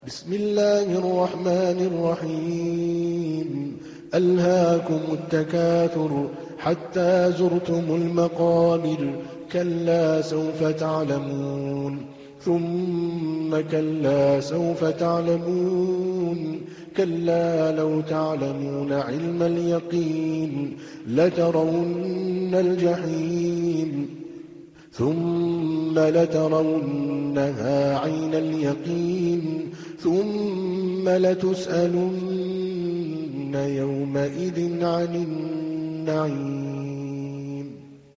بسم الله الرحمن الرحيم ألهاكم التكاثر حتى زرتم المقابر كلا سوف تعلمون ثم كلا سوف تعلمون كلا لو تعلمون علم اليقين لترون الجحيم ثم لترونها عين اليقين ثم لتسألن يومئذ عن النعيم